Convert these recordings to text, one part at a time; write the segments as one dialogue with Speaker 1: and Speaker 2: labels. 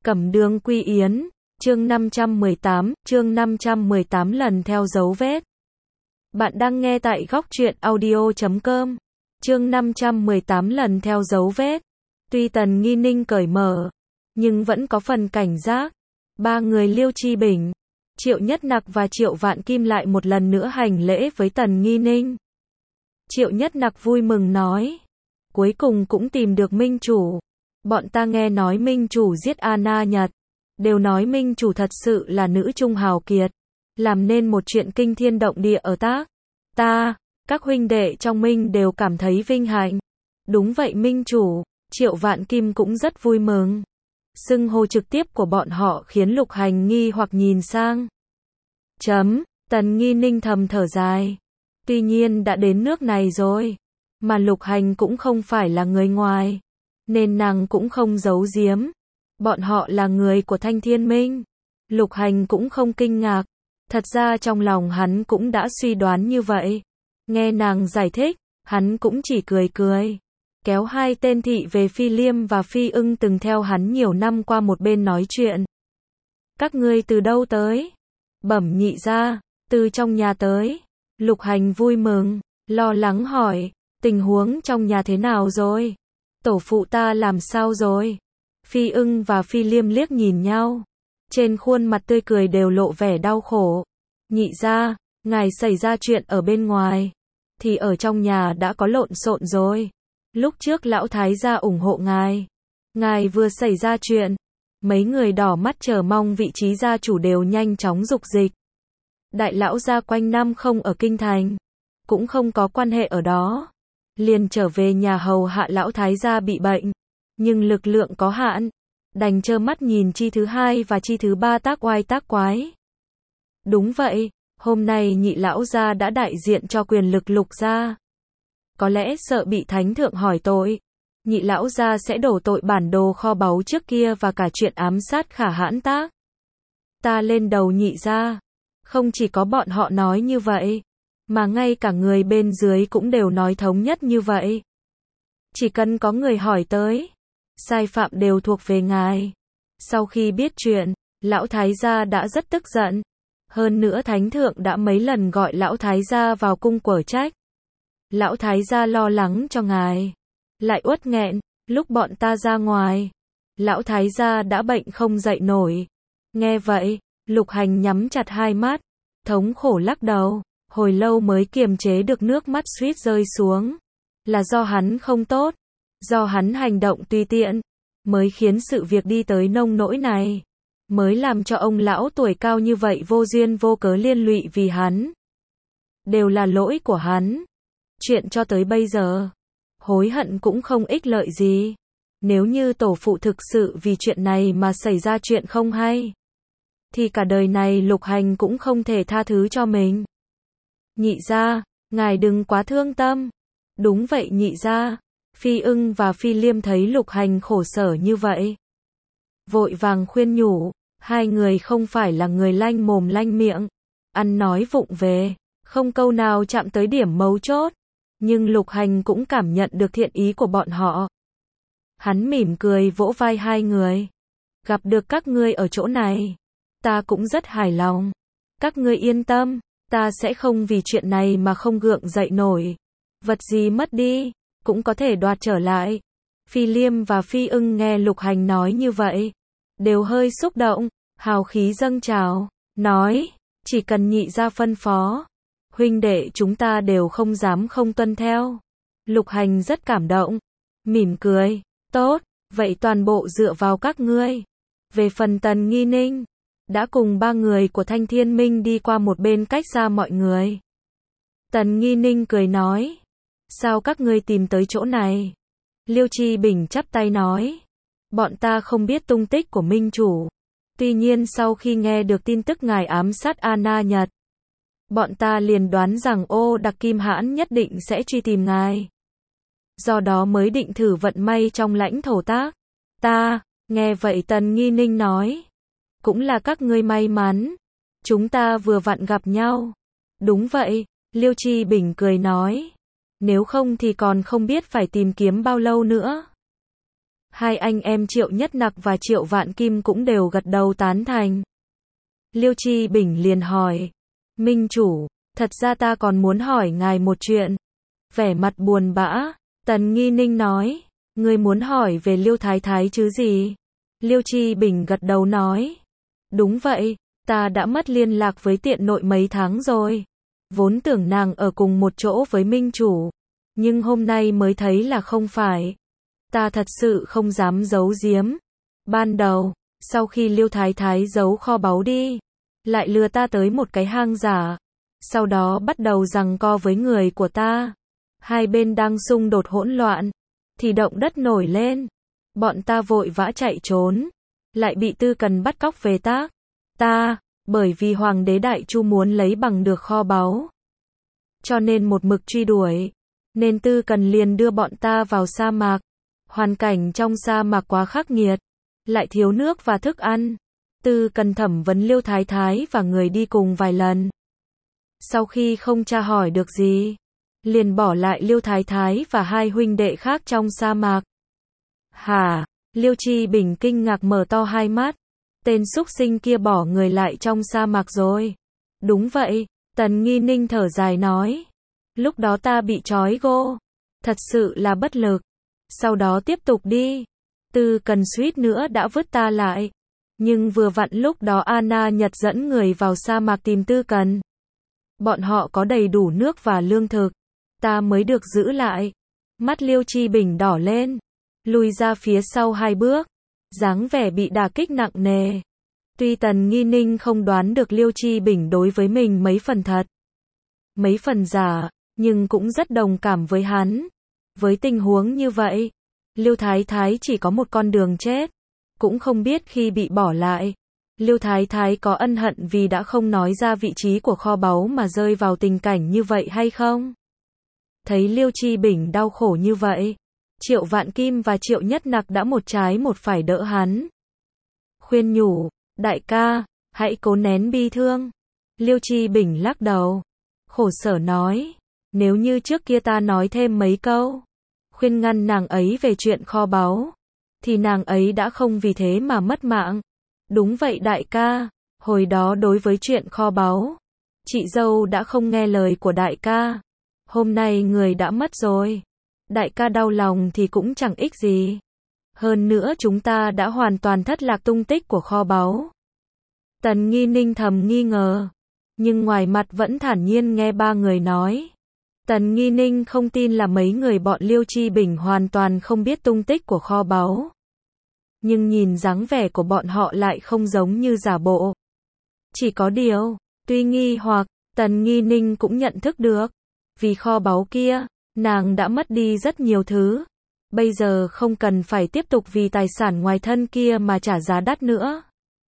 Speaker 1: Cẩm Đường Quy Yến, chương 518 lần theo dấu vết. Bạn đang nghe tại góc truyện audio.com. Chương 518 lần theo dấu vết. Tuy Tần Nghi Ninh cởi mở, nhưng vẫn có phần cảnh giác. Ba người Liêu Chi Bình, Triệu Nhất Nặc và Triệu Vạn Kim lại một lần nữa hành lễ với Tần Nghi Ninh. Triệu Nhất Nặc vui mừng nói, cuối cùng cũng tìm được minh chủ. Bọn ta nghe nói minh chủ giết Anna Nhật, đều nói minh chủ thật sự là nữ trung hào kiệt, làm nên một chuyện kinh thiên động địa ở các huynh đệ trong minh đều cảm thấy vinh hạnh. Đúng vậy minh chủ, Triệu Vạn Kim cũng rất vui mừng. Xưng hô trực tiếp của bọn họ khiến Lục Hành nghi hoặc nhìn sang. Tần Nghi Ninh thầm thở dài. Tuy nhiên đã đến nước này rồi, mà Lục Hành cũng không phải là người ngoài, nên nàng cũng không giấu giếm. Bọn họ là người của Thanh Thiên Minh. Lục Hành cũng không kinh ngạc. Thật ra trong lòng hắn cũng đã suy đoán như vậy. Nghe nàng giải thích, hắn cũng chỉ cười cười. Kéo hai tên thị về Phi Liêm và Phi Ưng từng theo hắn nhiều năm qua một bên nói chuyện. Các ngươi từ đâu tới? Bẩm nhị gia, từ trong nhà tới. Lục Hành vui mừng, lo lắng hỏi, tình huống trong nhà thế nào rồi? Tổ phụ ta làm sao rồi? Phi Ưng và Phi Liêm liếc nhìn nhau. Trên khuôn mặt tươi cười đều lộ vẻ đau khổ. Nhị gia, ngài xảy ra chuyện ở bên ngoài, thì ở trong nhà đã có lộn xộn rồi. Lúc trước lão thái gia ủng hộ ngài. Ngài vừa xảy ra chuyện, mấy người đỏ mắt chờ mong vị trí gia chủ đều nhanh chóng dục dịch. Đại lão gia quanh năm không ở kinh thành, cũng không có quan hệ ở đó, liền trở về nhà hầu hạ lão thái gia bị bệnh, nhưng lực lượng có hạn, đành trơ mắt nhìn chi thứ hai và chi thứ ba tác oai tác quái. Đúng vậy, hôm nay nhị lão gia đã đại diện cho quyền lực Lục gia. Có lẽ sợ bị thánh thượng hỏi tội, nhị lão gia sẽ đổ tội bản đồ kho báu trước kia và cả chuyện ám sát Khả Hãn Tác ta lên đầu nhị gia. Không chỉ có bọn họ nói như vậy, mà ngay cả người bên dưới cũng đều nói thống nhất như vậy. Chỉ cần có người hỏi tới, sai phạm đều thuộc về ngài. Sau khi biết chuyện, lão thái gia đã rất tức giận. Hơn nữa thánh thượng đã mấy lần gọi lão thái gia vào cung quở trách. Lão thái gia lo lắng cho ngài, lại uất nghẹn. Lúc bọn ta ra ngoài, lão thái gia đã bệnh không dậy nổi. Nghe vậy, Lục Hành nhắm chặt hai mắt, thống khổ lắc đầu, hồi lâu mới kiềm chế được nước mắt suýt rơi xuống. Là do hắn không tốt, do hắn hành động tùy tiện, mới khiến sự việc đi tới nông nỗi này, mới làm cho ông lão tuổi cao như vậy vô duyên vô cớ liên lụy vì hắn. Đều là lỗi của hắn. Chuyện cho tới bây giờ, hối hận cũng không ích lợi gì. Nếu như tổ phụ thực sự vì chuyện này mà xảy ra chuyện không hay, thì cả đời này Lục Hành cũng không thể tha thứ cho mình. Nhị gia, ngài đừng quá thương tâm. Đúng vậy nhị gia. Phi Ưng và Phi Liêm thấy Lục Hành khổ sở như vậy, vội vàng khuyên nhủ. Hai người không phải là người lanh mồm lanh miệng, ăn nói vụng về, không câu nào chạm tới điểm mấu chốt. Nhưng Lục Hành cũng cảm nhận được thiện ý của bọn họ. Hắn mỉm cười vỗ vai hai người. Gặp được các ngươi ở chỗ này, ta cũng rất hài lòng. Các ngươi yên tâm, ta sẽ không vì chuyện này mà không gượng dậy nổi. Vật gì mất đi, cũng có thể đoạt trở lại. Phi Liêm và Phi Ưng nghe Lục Hành nói như vậy, đều hơi xúc động, hào khí dâng trào, nói, chỉ cần nhị gia phân phó, huynh đệ chúng ta đều không dám không tuân theo. Lục Hành rất cảm động, mỉm cười, tốt, vậy toàn bộ dựa vào các ngươi. Về phần Tần Nghi Ninh, đã cùng ba người của Thanh Thiên Minh đi qua một bên cách xa mọi người. Tần Nghi Ninh cười nói, sao các ngươi tìm tới chỗ này? Liêu Chi Bình chắp tay nói, bọn ta không biết tung tích của minh chủ. Tuy nhiên sau khi nghe được tin tức ngài ám sát Anna Nhật, bọn ta liền đoán rằng Ô Đặc Kim Hãn nhất định sẽ truy tìm ngài. Do đó mới định thử vận may trong lãnh thổ ta. Nghe vậy Tần Nghi Ninh nói, cũng là các ngươi may mắn. Chúng ta vừa vặn gặp nhau. Đúng vậy, Liêu Chi Bình cười nói. Nếu không thì còn không biết phải tìm kiếm bao lâu nữa. Hai anh em Triệu Nhất Nặc và Triệu Vạn Kim cũng đều gật đầu tán thành. Liêu Chi Bình liền hỏi, Minh chủ, thật ra ta còn muốn hỏi ngài một chuyện. Vẻ mặt buồn bã, Tần Nghi Ninh nói, ngươi muốn hỏi về Liêu Thái Thái chứ gì? Liêu Chi Bình gật đầu nói, đúng vậy, ta đã mất liên lạc với tiện nội mấy tháng rồi. Vốn tưởng nàng ở cùng một chỗ với Minh chủ, nhưng hôm nay mới thấy là không phải. Ta thật sự không dám giấu giếm. Ban đầu, sau khi Liêu Thái Thái giấu kho báu đi, lại lừa ta tới một cái hang giả. Sau đó bắt đầu giằng co với người của ta. Hai bên đang xung đột hỗn loạn, thì động đất nổi lên. Bọn ta vội vã chạy trốn, lại bị Tư Cần bắt cóc về tác. Ta, bởi vì Hoàng đế Đại Chu muốn lấy bằng được kho báu, cho nên một mực truy đuổi, nên Tư Cần liền đưa bọn ta vào sa mạc. Hoàn cảnh trong sa mạc quá khắc nghiệt, lại thiếu nước và thức ăn. Tư Cần thẩm vấn Liêu Thái Thái và người đi cùng vài lần. Sau khi không tra hỏi được gì, liền bỏ lại Liêu Thái Thái và hai huynh đệ khác trong sa mạc. Hả? Liêu Chi Bình kinh ngạc mở to hai mắt. Tên súc sinh kia bỏ người lại trong sa mạc rồi. Đúng vậy, Tần Nghi Ninh thở dài nói. Lúc đó ta bị trói gô. Thật sự là bất lực. Sau đó tiếp tục đi. Tư Cần suýt nữa đã vứt ta lại. Nhưng vừa vặn lúc đó Anna Nhật dẫn người vào sa mạc tìm Tư Cần. Bọn họ có đầy đủ nước và lương thực. Ta mới được giữ lại. Mắt Liêu Chi Bình đỏ lên. Lùi ra phía sau hai bước. Dáng vẻ bị đả kích nặng nề. Tuy Tần Nghi Ninh không đoán được Liêu Chi Bình đối với mình mấy phần thật, mấy phần giả, nhưng cũng rất đồng cảm với hắn. Với tình huống như vậy, Liêu Thái Thái chỉ có một con đường chết. Cũng không biết khi bị bỏ lại, Liêu Thái Thái có ân hận vì đã không nói ra vị trí của kho báu mà rơi vào tình cảnh như vậy hay không? Thấy Liêu Chi Bình đau khổ như vậy, Triệu Vạn Kim và Triệu Nhất Nặc đã một trái một phải đỡ hắn. Khuyên nhủ, đại ca, hãy cố nén bi thương. Liêu Chi Bình lắc đầu, khổ sở nói, nếu như trước kia ta nói thêm mấy câu, khuyên ngăn nàng ấy về chuyện kho báu, thì nàng ấy đã không vì thế mà mất mạng. Đúng vậy đại ca, hồi đó đối với chuyện kho báu, chị dâu đã không nghe lời của đại ca. Hôm nay người đã mất rồi. Đại ca đau lòng thì cũng chẳng ích gì. Hơn nữa chúng ta đã hoàn toàn thất lạc tung tích của kho báu. Tần Nghi Ninh thầm nghi ngờ, nhưng ngoài mặt vẫn thản nhiên nghe ba người nói. Tần Nghi Ninh không tin là mấy người bọn Liêu Chi Bình hoàn toàn không biết tung tích của kho báu. Nhưng nhìn dáng vẻ của bọn họ lại không giống như giả bộ. Chỉ có điều, tuy nghi hoặc, Tần Nghi Ninh cũng nhận thức được. Vì kho báu kia, nàng đã mất đi rất nhiều thứ. Bây giờ không cần phải tiếp tục vì tài sản ngoài thân kia mà trả giá đắt nữa.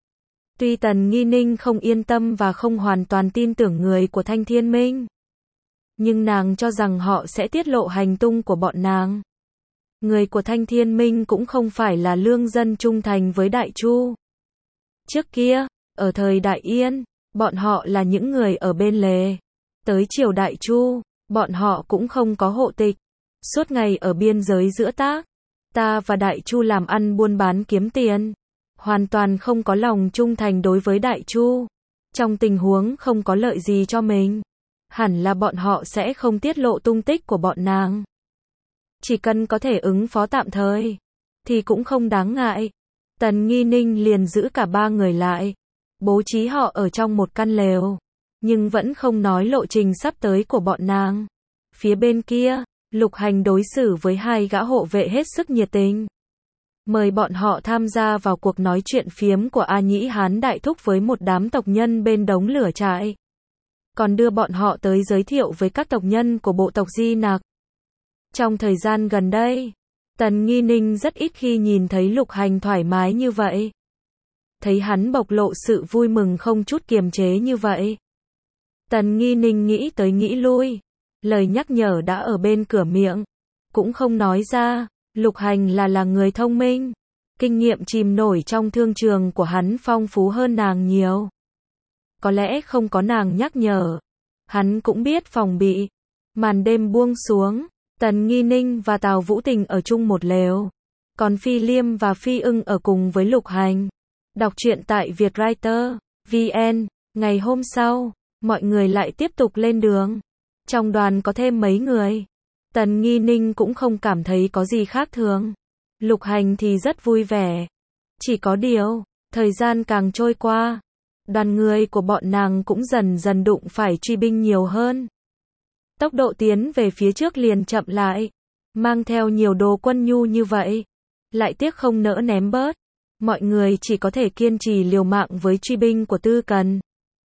Speaker 1: Tuy Tần Nghi Ninh không yên tâm và không hoàn toàn tin tưởng người của Thanh Thiên Minh, nhưng nàng cho rằng họ sẽ tiết lộ hành tung của bọn nàng. Người của Thanh Thiên Minh cũng không phải là lương dân trung thành với Đại Chu. Trước kia, ở thời Đại Yên, bọn họ là những người ở bên lề. Tới triều Đại Chu, bọn họ cũng không có hộ tịch. Suốt ngày ở biên giới giữa tác. Ta và Đại Chu làm ăn buôn bán kiếm tiền. Hoàn toàn không có lòng trung thành đối với Đại Chu. Trong tình huống không có lợi gì cho mình, hẳn là bọn họ sẽ không tiết lộ tung tích của bọn nàng. Chỉ cần có thể ứng phó tạm thời, thì cũng không đáng ngại. Tần Nghi Ninh liền giữ cả ba người lại, bố trí họ ở trong một căn lều, nhưng vẫn không nói lộ trình sắp tới của bọn nàng. Phía bên kia, Lục Hành đối xử với hai gã hộ vệ hết sức nhiệt tình. Mời bọn họ tham gia vào cuộc nói chuyện phiếm của A Nhĩ Hán Đại Thúc với một đám tộc nhân bên đống lửa trại. Còn đưa bọn họ tới giới thiệu với các tộc nhân của bộ tộc Di Nặc. Trong thời gian gần đây, Tần Nghi Ninh rất ít khi nhìn thấy Lục Hành thoải mái như vậy. Thấy hắn bộc lộ sự vui mừng không chút kiềm chế như vậy, Tần Nghi Ninh nghĩ tới nghĩ lui. Lời nhắc nhở đã ở bên cửa miệng, cũng không nói ra. Lục Hành là người thông minh, kinh nghiệm chìm nổi trong thương trường của hắn phong phú hơn nàng nhiều. Có lẽ không có nàng nhắc nhở, hắn cũng biết phòng bị. Màn đêm buông xuống, Tần Nghi Ninh và Tào Vũ Tình ở chung một lều. Còn Phi Liêm và Phi Ưng ở cùng với Lục Hành. Đọc truyện tại Vietwriter VN. Ngày hôm sau, mọi người lại tiếp tục lên đường. Trong đoàn có thêm mấy người. Tần Nghi Ninh cũng không cảm thấy có gì khác thường. Lục Hành thì rất vui vẻ. Chỉ có điều, thời gian càng trôi qua, đoàn người của bọn nàng cũng dần dần đụng phải truy binh nhiều hơn. Tốc độ tiến về phía trước liền chậm lại. Mang theo nhiều đồ quân nhu như vậy, lại tiếc không nỡ ném bớt. Mọi người chỉ có thể kiên trì liều mạng với truy binh của Tư Cần.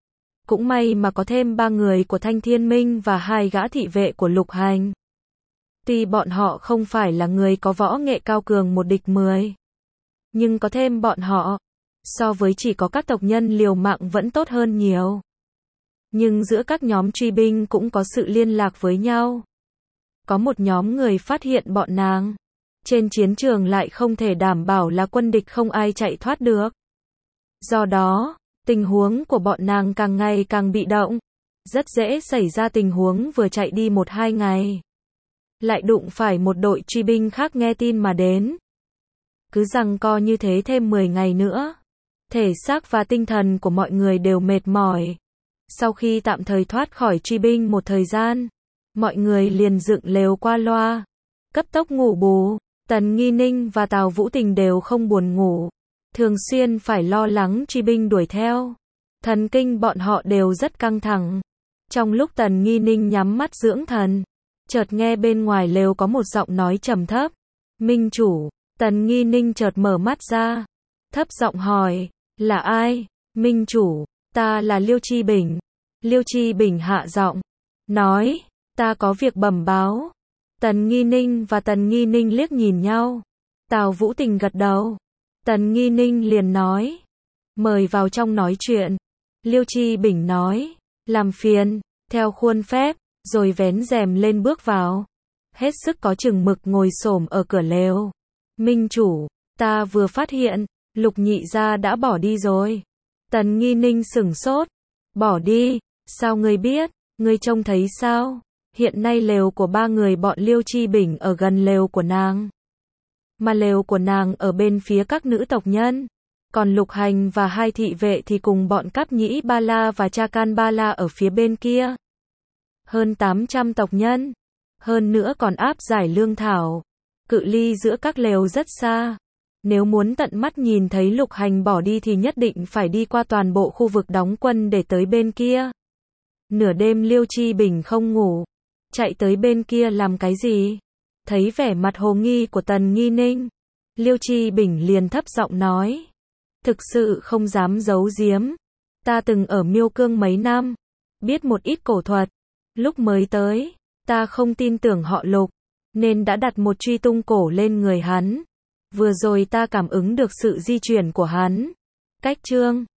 Speaker 1: Cũng may mà có thêm 3 người của Thanh Thiên Minh và 2 gã thị vệ của Lục Hành. Tuy bọn họ không phải là người có võ nghệ cao cường một địch 10, nhưng có thêm bọn họ, so với chỉ có các tộc nhân liều mạng vẫn tốt hơn nhiều. Nhưng giữa các nhóm truy binh cũng có sự liên lạc với nhau. Có một nhóm người phát hiện bọn nàng. Trên chiến trường lại không thể đảm bảo là quân địch không ai chạy thoát được. Do đó, tình huống của bọn nàng càng ngày càng bị động. Rất dễ xảy ra tình huống vừa chạy đi 1-2 ngày. Lại đụng phải một đội truy binh khác nghe tin mà đến. Cứ giằng co như thế thêm 10 ngày nữa. Thể xác và tinh thần của mọi người đều mệt mỏi. Sau khi tạm thời thoát khỏi truy binh một thời gian, mọi người liền dựng lều qua loa, cấp tốc ngủ bù. Tần Nghi Ninh và Tào Vũ Tình đều không buồn ngủ, thường xuyên phải lo lắng truy binh đuổi theo. Thần kinh bọn họ đều rất căng thẳng. Trong lúc Tần Nghi Ninh nhắm mắt dưỡng thần, chợt nghe bên ngoài lều có một giọng nói trầm thấp. Minh chủ. Tần Nghi Ninh chợt mở mắt ra, thấp giọng hỏi, là ai? Minh chủ, ta là Liêu Chi Bình. Liêu Chi Bình hạ giọng, nói, ta có việc bẩm báo. Tần Nghi Ninh và Tần Nghi Ninh liếc nhìn nhau. Tào Vũ Tình gật đầu. Tần Nghi Ninh liền nói, mời vào trong nói chuyện. Liêu Chi Bình nói, làm phiền, theo khuôn phép, rồi vén rèm lên bước vào. Hết sức có chừng mực ngồi xổm ở cửa lều. Minh chủ, ta vừa phát hiện, Lục nhị gia đã bỏ đi rồi. Tần Nghi Ninh sửng sốt. Bỏ đi, sao ngươi biết, ngươi trông thấy sao? Hiện nay lều của 3 người bọn Liêu Chi Bình ở gần lều của nàng. Mà lều của nàng ở bên phía các nữ tộc nhân. Còn Lục Hành và 2 thị vệ thì cùng bọn Cáp Nhĩ Ba La và Cha Can Ba La ở phía bên kia. Hơn 800 tộc nhân. Hơn nữa còn áp giải lương thảo. Cự ly giữa các lều rất xa. Nếu muốn tận mắt nhìn thấy Lục Hành bỏ đi thì nhất định phải đi qua toàn bộ khu vực đóng quân để tới bên kia. Nửa đêm Liêu Chi Bình không ngủ. Chạy tới bên kia làm cái gì? Thấy vẻ mặt hồ nghi của Tần Nghi Ninh, Liêu Chi Bình liền thấp giọng nói. Thực sự không dám giấu giếm. Ta từng ở Miêu Cương mấy năm. Biết một ít cổ thuật. Lúc mới tới, ta không tin tưởng họ Lục, nên đã đặt một truy tung cổ lên người hắn. Vừa rồi ta cảm ứng được sự di chuyển của hắn. Cách chương